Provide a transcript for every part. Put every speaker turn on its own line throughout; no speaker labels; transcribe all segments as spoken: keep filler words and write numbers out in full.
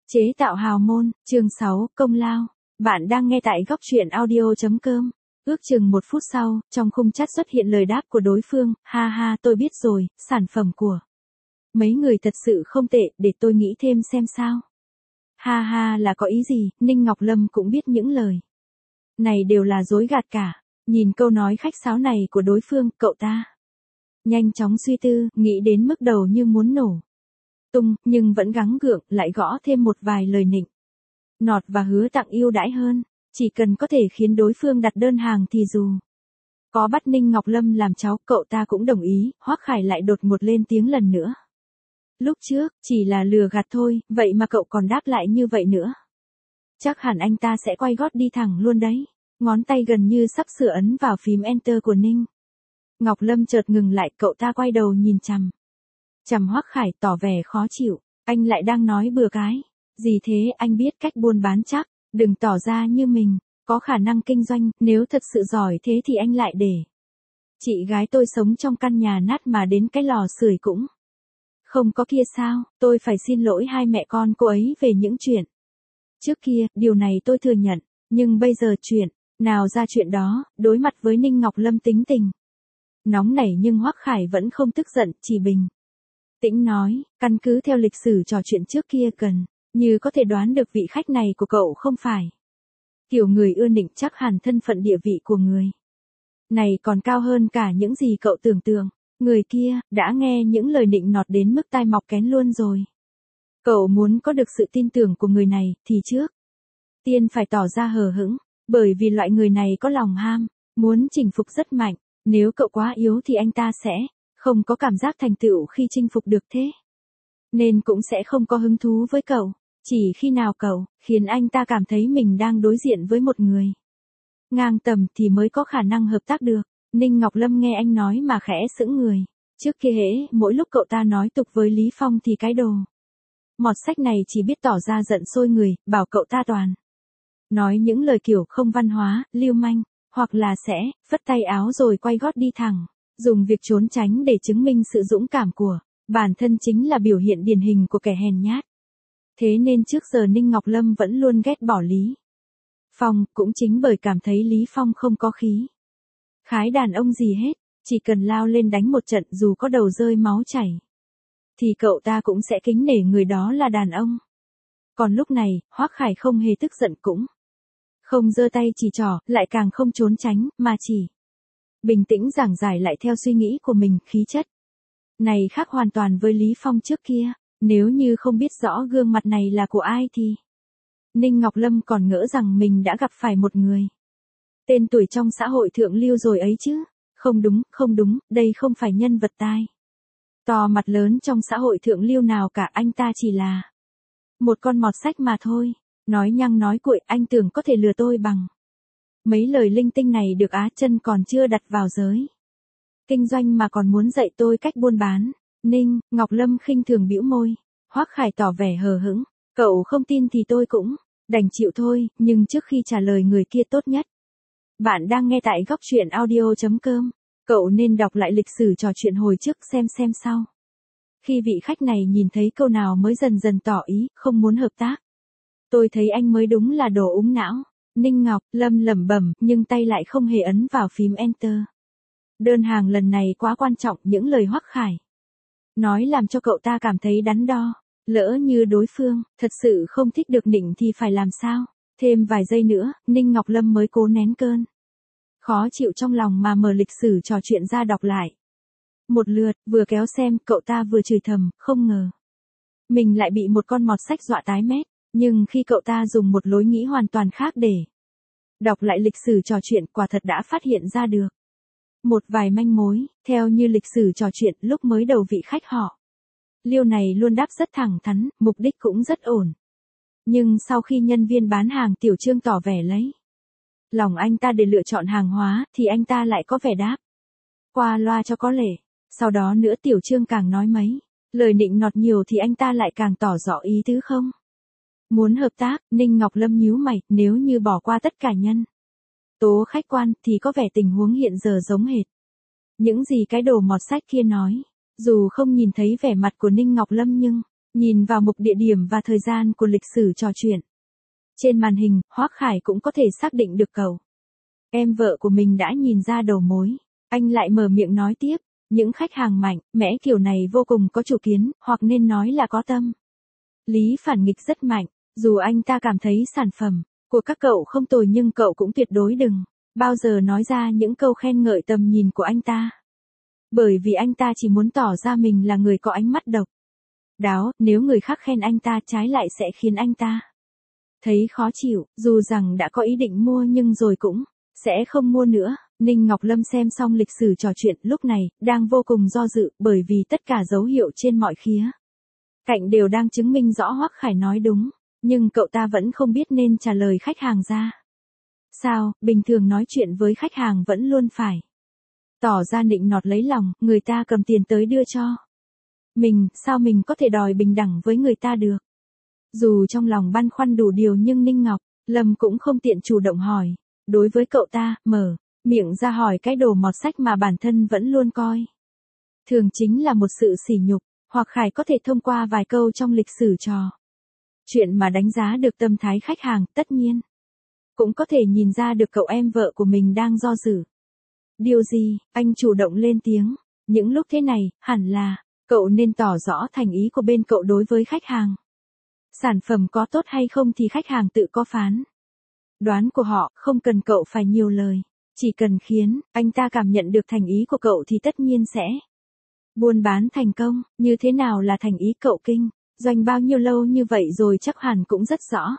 Chế tạo hào môn, chương sáu, công lao. Bạn đang nghe tại góc truyện audio chấm com. Ước chừng một phút sau, trong khung chat xuất hiện lời đáp của đối phương, ha ha tôi biết rồi, sản phẩm của mấy người thật sự không tệ, để tôi nghĩ thêm xem sao. Ha ha là có ý gì, Ninh Ngọc Lâm cũng biết những lời này đều là dối gạt cả. Nhìn câu nói khách sáo này của đối phương, cậu ta nhanh chóng suy tư, nghĩ đến mức đầu như muốn nổ tung, nhưng vẫn gắng gượng, lại gõ thêm một vài lời nịnh nọt và hứa tặng ưu đãi hơn. Chỉ cần có thể khiến đối phương đặt đơn hàng thì dù có bắt Ninh Ngọc Lâm làm cháu, cậu ta cũng đồng ý. Hoắc Khải lại đột ngột lên tiếng lần nữa. Lúc trước, chỉ là lừa gạt thôi, vậy mà cậu còn đáp lại như vậy nữa. Chắc hẳn anh ta sẽ quay gót đi thẳng luôn đấy. Ngón tay gần như sắp sửa ấn vào phím Enter của Ninh Ngọc Lâm chợt ngừng lại, cậu ta quay đầu nhìn chằm chằm Hoắc Khải tỏ vẻ khó chịu. Anh lại đang nói bừa cái gì thế, anh biết cách buôn bán chắc, đừng tỏ ra như mình có khả năng kinh doanh, nếu thật sự giỏi thế thì anh lại để chị gái tôi sống trong căn nhà nát mà đến cái lò sưởi cũng không có kia sao. Tôi phải xin lỗi hai mẹ con cô ấy về những chuyện trước kia, điều này tôi thừa nhận, nhưng bây giờ chuyện nào ra chuyện đó. Đối mặt với Ninh Ngọc Lâm tính tình nóng nảy nhưng Hoắc Khải vẫn không tức giận, chỉ bình tĩnh nói, căn cứ theo lịch sử trò chuyện trước kia gần như có thể đoán được vị khách này của cậu không phải kiểu người ưa nịnh, chắc hẳn thân phận địa vị của người này còn cao hơn cả những gì cậu tưởng tượng. Người kia đã nghe những lời nịnh nọt đến mức tai mọc kén luôn rồi. Cậu muốn có được sự tin tưởng của người này thì trước tiên phải tỏ ra hờ hững, bởi vì loại người này có lòng ham muốn chinh phục rất mạnh. Nếu cậu quá yếu thì anh ta sẽ không có cảm giác thành tựu khi chinh phục được thế, nên cũng sẽ không có hứng thú với cậu. Chỉ khi nào cậu khiến anh ta cảm thấy mình đang đối diện với một người ngang tầm thì mới có khả năng hợp tác được. Ninh Ngọc Lâm nghe anh nói mà khẽ sững người. Trước kia hễ mỗi lúc cậu ta nói tục với Lý Phong thì cái đồ mọt sách này chỉ biết tỏ ra giận sôi người, bảo cậu ta toàn nói những lời kiểu không văn hóa, lưu manh, hoặc là sẽ phất tay áo rồi quay gót đi thẳng. Dùng việc trốn tránh để chứng minh sự dũng cảm của bản thân chính là biểu hiện điển hình của kẻ hèn nhát. Thế nên trước giờ Ninh Ngọc Lâm vẫn luôn ghét bỏ Lý Phong, cũng chính bởi cảm thấy Lý Phong không có khí khái đàn ông gì hết. Chỉ cần lao lên đánh một trận dù có đầu rơi máu chảy thì cậu ta cũng sẽ kính nể người đó là đàn ông. Còn lúc này, Hoắc Khải không hề tức giận, cũng không giơ tay chỉ trỏ, lại càng không trốn tránh, mà chỉ bình tĩnh giảng giải lại theo suy nghĩ của mình. Khí chất này khác hoàn toàn với Lý Phong trước kia. Nếu như không biết rõ gương mặt này là của ai thì Ninh Ngọc Lâm còn ngỡ rằng mình đã gặp phải một người tên tuổi trong xã hội thượng lưu rồi ấy chứ. Không đúng, không đúng, đây không phải nhân vật tai to mặt lớn trong xã hội thượng lưu nào cả, anh ta chỉ là một con mọt sách mà thôi. Nói nhăng nói cuội, anh tưởng có thể lừa tôi bằng mấy lời linh tinh này được á, chân còn chưa đặt vào giới kinh doanh mà còn muốn dạy tôi cách buôn bán. Ninh Ngọc Lâm khinh thường bĩu môi. Hoắc Khải tỏ vẻ hờ hững, cậu không tin thì tôi cũng đành chịu thôi, nhưng trước khi trả lời người kia tốt nhất bạn đang nghe tại góc truyện audio chấm com, cậu nên đọc lại lịch sử trò chuyện hồi trước xem xem sau. Khi vị khách này nhìn thấy câu nào mới dần dần tỏ ý không muốn hợp tác. Tôi thấy anh mới đúng là đồ úng não. Ninh Ngọc Lâm lẩm bẩm, nhưng tay lại không hề ấn vào phím Enter. Đơn hàng lần này quá quan trọng, những lời Hoắc Khải nói làm cho cậu ta cảm thấy đắn đo. Lỡ như đối phương thật sự không thích được nịnh thì phải làm sao? Thêm vài giây nữa, Ninh Ngọc Lâm mới cố nén cơn khó chịu trong lòng mà mở lịch sử trò chuyện ra đọc lại một lượt. Vừa kéo xem, cậu ta vừa chửi thầm, không ngờ mình lại bị một con mọt sách dọa tái mét. Nhưng khi cậu ta dùng một lối nghĩ hoàn toàn khác để đọc lại lịch sử trò chuyện, quả thật đã phát hiện ra được một vài manh mối. Theo như lịch sử trò chuyện, lúc mới đầu vị khách họ Liêu này luôn đáp rất thẳng thắn, mục đích cũng rất ổn. Nhưng sau khi nhân viên bán hàng Tiểu Trương tỏ vẻ lấy lòng anh ta để lựa chọn hàng hóa, thì anh ta lại có vẻ đáp qua loa cho có lệ. Sau đó nữa Tiểu Trương càng nói mấy lời nịnh nọt nhiều thì anh ta lại càng tỏ rõ ý tứ không muốn hợp tác. Ninh Ngọc Lâm nhíu mày, nếu như bỏ qua tất cả nhân tố khách quan thì có vẻ tình huống hiện giờ giống hệt những gì cái đồ mọt sách kia nói. Dù không nhìn thấy vẻ mặt của Ninh Ngọc Lâm nhưng Nhìn vào mục địa điểm và thời gian của lịch sử trò chuyện. Trên màn hình, Hoắc Khải cũng có thể xác định được cậu. Em vợ của mình đã nhìn ra đầu mối. Anh lại mở miệng nói tiếp. Những khách hàng mạnh, mẽ kiểu này vô cùng có chủ kiến, hoặc nên nói là có tâm. Lý phản nghịch rất mạnh. Dù anh ta cảm thấy sản phẩm của các cậu không tồi nhưng cậu cũng tuyệt đối đừng bao giờ nói ra những câu khen ngợi tầm nhìn của anh ta. Bởi vì anh ta chỉ muốn tỏ ra mình là người có ánh mắt độc đáo, nếu người khác khen anh ta trái lại sẽ khiến anh ta thấy khó chịu, dù rằng đã có ý định mua nhưng rồi cũng sẽ không mua nữa. Ninh Ngọc Lâm xem xong lịch sử trò chuyện lúc này, đang vô cùng do dự, bởi vì tất cả dấu hiệu trên mọi khía cạnh đều đang chứng minh rõ Hoắc Khải nói đúng, nhưng cậu ta vẫn không biết nên trả lời khách hàng ra sao. Bình thường nói chuyện với khách hàng vẫn luôn phải tỏ ra nịnh nọt lấy lòng, người ta cầm tiền tới đưa cho mình, sao mình có thể đòi bình đẳng với người ta được. Dù trong lòng băn khoăn đủ điều nhưng Ninh Ngọc Lâm cũng không tiện chủ động hỏi. Đối với cậu ta, mở miệng ra hỏi cái đồ mọt sách mà bản thân vẫn luôn coi thường chính là một sự sỉ nhục. Hoặc Khải có thể thông qua vài câu trong lịch sử trò chuyện mà đánh giá được tâm thái khách hàng, tất nhiên cũng có thể nhìn ra được cậu em vợ của mình đang do dự. Điều gì, anh chủ động lên tiếng. Những lúc thế này, hẳn là cậu nên tỏ rõ thành ý của bên cậu đối với khách hàng. Sản phẩm có tốt hay không thì khách hàng tự có phán đoán của họ, không cần cậu phải nhiều lời. Chỉ cần khiến anh ta cảm nhận được thành ý của cậu thì tất nhiên sẽ buôn bán thành công. Như thế nào là thành ý, cậu kinh doanh bao nhiêu lâu như vậy rồi chắc hẳn cũng rất rõ.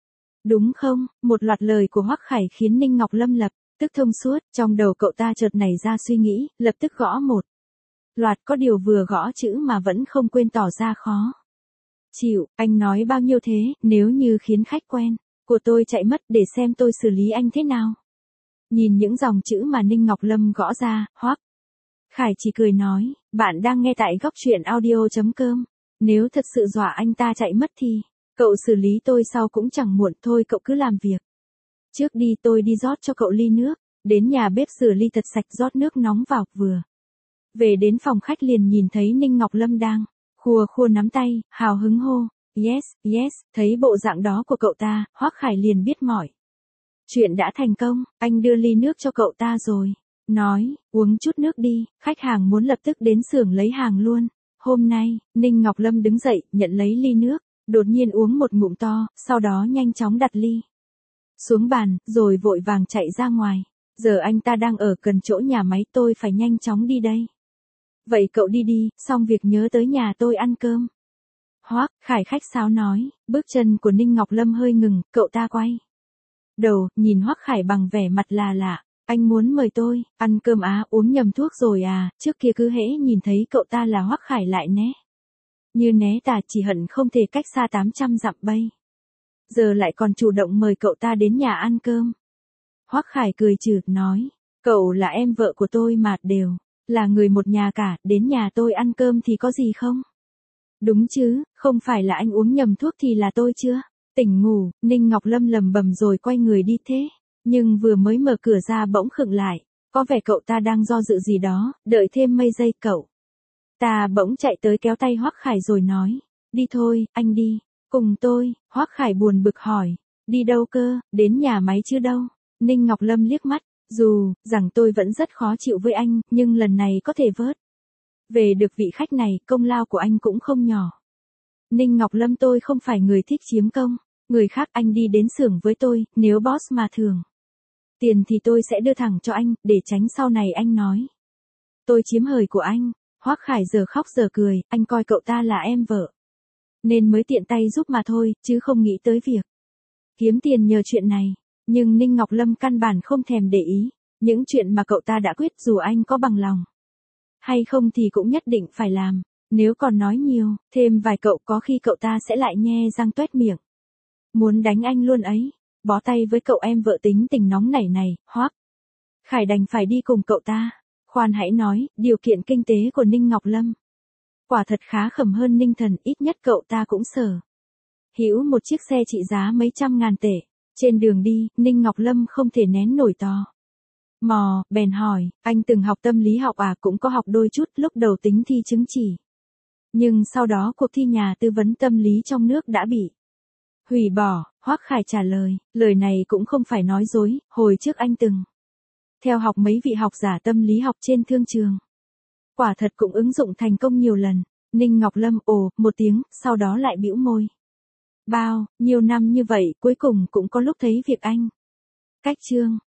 Đúng không? Một loạt lời của Hoắc Khải khiến Ninh Ngọc Lâm lập tức thông suốt, trong đầu cậu ta chợt nảy ra suy nghĩ, lập tức gõ một loạt, có điều vừa gõ chữ mà vẫn không quên tỏ ra khó chịu. Anh nói bao nhiêu thế, nếu như khiến khách quen của tôi chạy mất, để xem tôi xử lý anh thế nào. Nhìn những dòng chữ mà Ninh Ngọc Lâm gõ ra, Hoắc Khải chỉ cười nói, bạn đang nghe tại góc truyện audio chấm com. Nếu thật sự dọa anh ta chạy mất thì cậu xử lý tôi sau cũng chẳng muộn, thôi cậu cứ làm việc trước đi, tôi đi rót cho cậu ly nước. Đến nhà bếp rửa ly thật sạch, rót nước nóng vào, vừa về đến phòng khách liền nhìn thấy Ninh Ngọc Lâm đang khua khua nắm tay, hào hứng hô, yes, yes. Thấy bộ dạng đó của cậu ta, Hoắc Khải liền biết mọi chuyện đã thành công. Anh đưa ly nước cho cậu ta rồi nói, uống chút nước đi, khách hàng muốn lập tức đến xưởng lấy hàng luôn. Hôm nay, Ninh Ngọc Lâm đứng dậy, nhận lấy ly nước, đột nhiên uống một ngụm to, sau đó nhanh chóng đặt ly xuống bàn, rồi vội vàng chạy ra ngoài. Giờ anh ta đang ở gần chỗ nhà máy, tôi phải nhanh chóng đi đây. Vậy cậu đi đi, xong việc nhớ tới nhà tôi ăn cơm. Hoắc Khải khách sáo nói. Bước chân của Ninh Ngọc Lâm hơi ngừng, cậu ta quay đầu, nhìn Hoắc Khải bằng vẻ mặt là lạ. Anh muốn mời tôi ăn cơm á, uống nhầm thuốc rồi à, trước kia cứ hễ nhìn thấy cậu ta là Hoắc Khải lại né như né tà, chỉ hận không thể cách xa tám trăm dặm bay. Giờ lại còn chủ động mời cậu ta đến nhà ăn cơm. Hoắc Khải cười trừ, nói, cậu là em vợ của tôi mà, đều là người một nhà cả, đến nhà tôi ăn cơm thì có gì không? Đúng chứ, không phải là anh uống nhầm thuốc thì là tôi chưa tỉnh ngủ. Ninh Ngọc Lâm lầm bầm rồi quay người đi thế, nhưng vừa mới mở cửa ra bỗng khựng lại, có vẻ cậu ta đang do dự gì đó. Đợi thêm mấy giây, cậu ta bỗng chạy tới kéo tay Hoắc Khải rồi nói, đi thôi, anh đi cùng tôi. Hoắc Khải buồn bực hỏi, đi đâu cơ? Đến nhà máy chứ đâu. Ninh Ngọc Lâm liếc mắt, dù rằng tôi vẫn rất khó chịu với anh, nhưng lần này có thể vớt về được vị khách này, công lao của anh cũng không nhỏ. Ninh Ngọc Lâm, tôi không phải người thích chiếm công người khác, anh đi đến xưởng với tôi, nếu boss mà thường tiền thì tôi sẽ đưa thẳng cho anh, để tránh sau này anh nói tôi chiếm hời của anh. Hoắc Khải giờ khóc giờ cười, anh coi cậu ta là em vợ nên mới tiện tay giúp mà thôi, chứ không nghĩ tới việc kiếm tiền nhờ chuyện này. Nhưng Ninh Ngọc Lâm căn bản không thèm để ý những chuyện mà cậu ta đã quyết, dù anh có bằng lòng hay không thì cũng nhất định phải làm. Nếu còn nói nhiều thêm vài cậu, có khi cậu ta sẽ lại nhe răng toét miệng muốn đánh anh luôn ấy. Bó tay với cậu em vợ tính tình nóng nảy này, Hoắc Khải đành phải đi cùng cậu ta. Khoan hãy nói, điều kiện kinh tế của Ninh Ngọc Lâm quả thật khá khẩm hơn Ninh Thần, ít nhất cậu ta cũng sở hữu một chiếc xe trị giá mấy trăm ngàn tệ. Trên đường đi, Ninh Ngọc Lâm không thể nén nổi tò mò, bèn hỏi, anh từng học tâm lý học à? Cũng có học đôi chút, lúc đầu tính thi chứng chỉ Nhưng sau đó cuộc thi nhà tư vấn tâm lý trong nước đã bị hủy bỏ. Hoắc Khải trả lời, lời này cũng không phải nói dối, hồi trước anh từng theo học mấy vị học giả tâm lý học trên thương trường. Quả thật cũng ứng dụng thành công nhiều lần. Ninh Ngọc Lâm ồ một tiếng, sau đó lại bĩu môi. Bao, nhiều năm như vậy, cuối cùng cũng có lúc thấy việc anh cách chương.